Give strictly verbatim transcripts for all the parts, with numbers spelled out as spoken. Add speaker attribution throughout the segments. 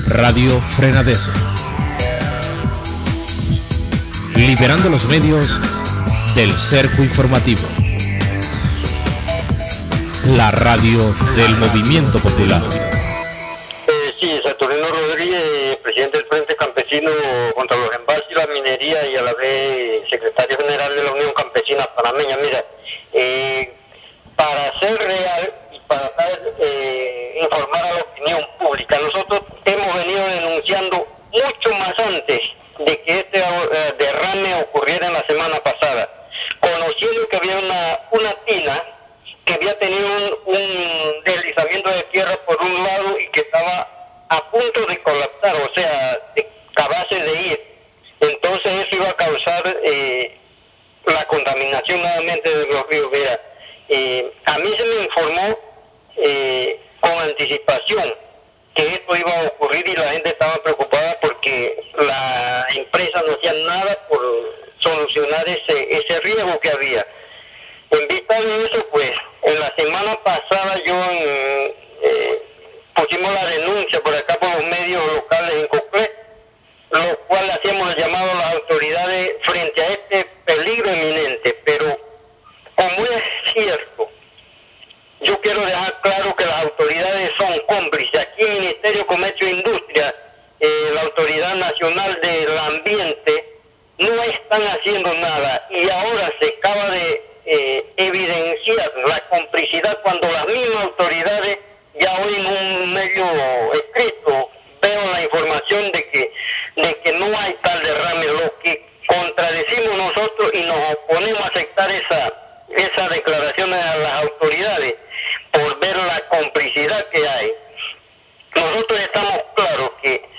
Speaker 1: Radio Frenadeso. Liberando los medios del cerco informativo. La radio del movimiento popular.
Speaker 2: Eh, sí, Saturnino Rodríguez, presidente del Frente Campesino contra los Embalses y la Minería, y a la vez secretario general de la Unión Campesina Panameña. Mira, eh, para ser real y para eh, informar a la opinión pública, nosotros hemos venido denunciando mucho más antes de que este uh, derrame ocurriera en la semana pasada, conociendo que había una, una tina que había tenido un, un deslizamiento de tierra por un lado y que estaba a punto de colapsar, o sea, de acabarse de ir. Entonces eso iba a causar eh, la contaminación nuevamente de los ríos. Mira, eh, a mí se me informó eh, con anticipación que esto iba a ocurrir y la gente estaba preocupada porque la empresa no hacía nada por solucionar ese, ese riesgo que había. En vista de eso, pues, en la semana pasada yo eh, pusimos la denuncia por acá por los medios locales en Coclé, lo cual hacíamos el llamado a las autoridades frente a este peligro inminente. Pero como es cierto, yo quiero dejar claro que las autoridades son cómplices. Aquí el Ministerio de Comercio e Industria, eh, la Autoridad Nacional del Ambiente, no están haciendo nada, y ahora se acaba de eh, evidenciar la complicidad cuando las mismas autoridades, ya hoy en un medio escrito veo la información de que de que no hay tal derrame, lo que contradecimos nosotros y nos oponemos a aceptar esa esa declaración a las autoridades por ver la complicidad que hay. Nosotros estamos claros que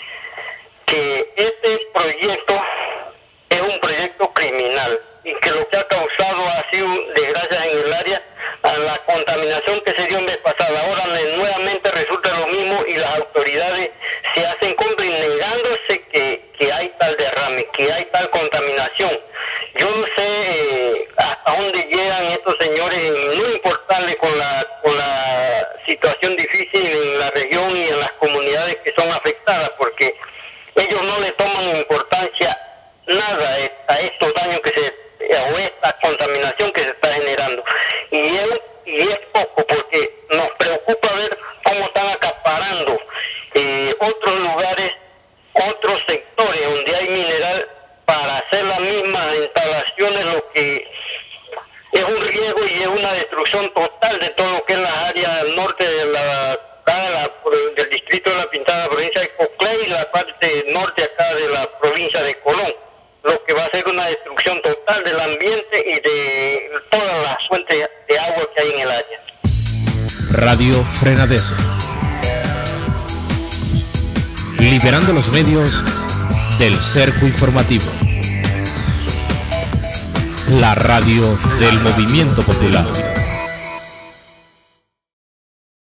Speaker 2: que este proyecto es un proyecto criminal y que lo que ha causado ha sido desgracias en el área, a la contaminación que se dio en vez pasada. Ahora nuevamente resulta lo mismo y las autoridades se hacen cómplices negándose que, que hay tal derrame, que hay tal contaminación. Yo no sé eh, hasta dónde llegan estos señores en no importarle con la, con la situación difícil en la región y en las comunidades que son afectadas, porque ellos no le toman importancia nada a estos daños que se, o esta contaminación que se está generando. Y es, y es poco, porque nos preocupa ver cómo están acaparando eh, otros lugares, otros sectores donde hay mineral para hacer las mismas instalaciones, lo que es un riesgo y es una destrucción total de todo lo que es la área norte de la, de la del distrito de La Pintada, provincia de Coclé, y la parte norte acá de la provincia de Colón, lo que va a ser una destrucción total del ambiente y de todas las fuentes de agua que hay en el área.
Speaker 1: Radio Frenadeso. Liberando los medios del cerco informativo. La radio del movimiento popular.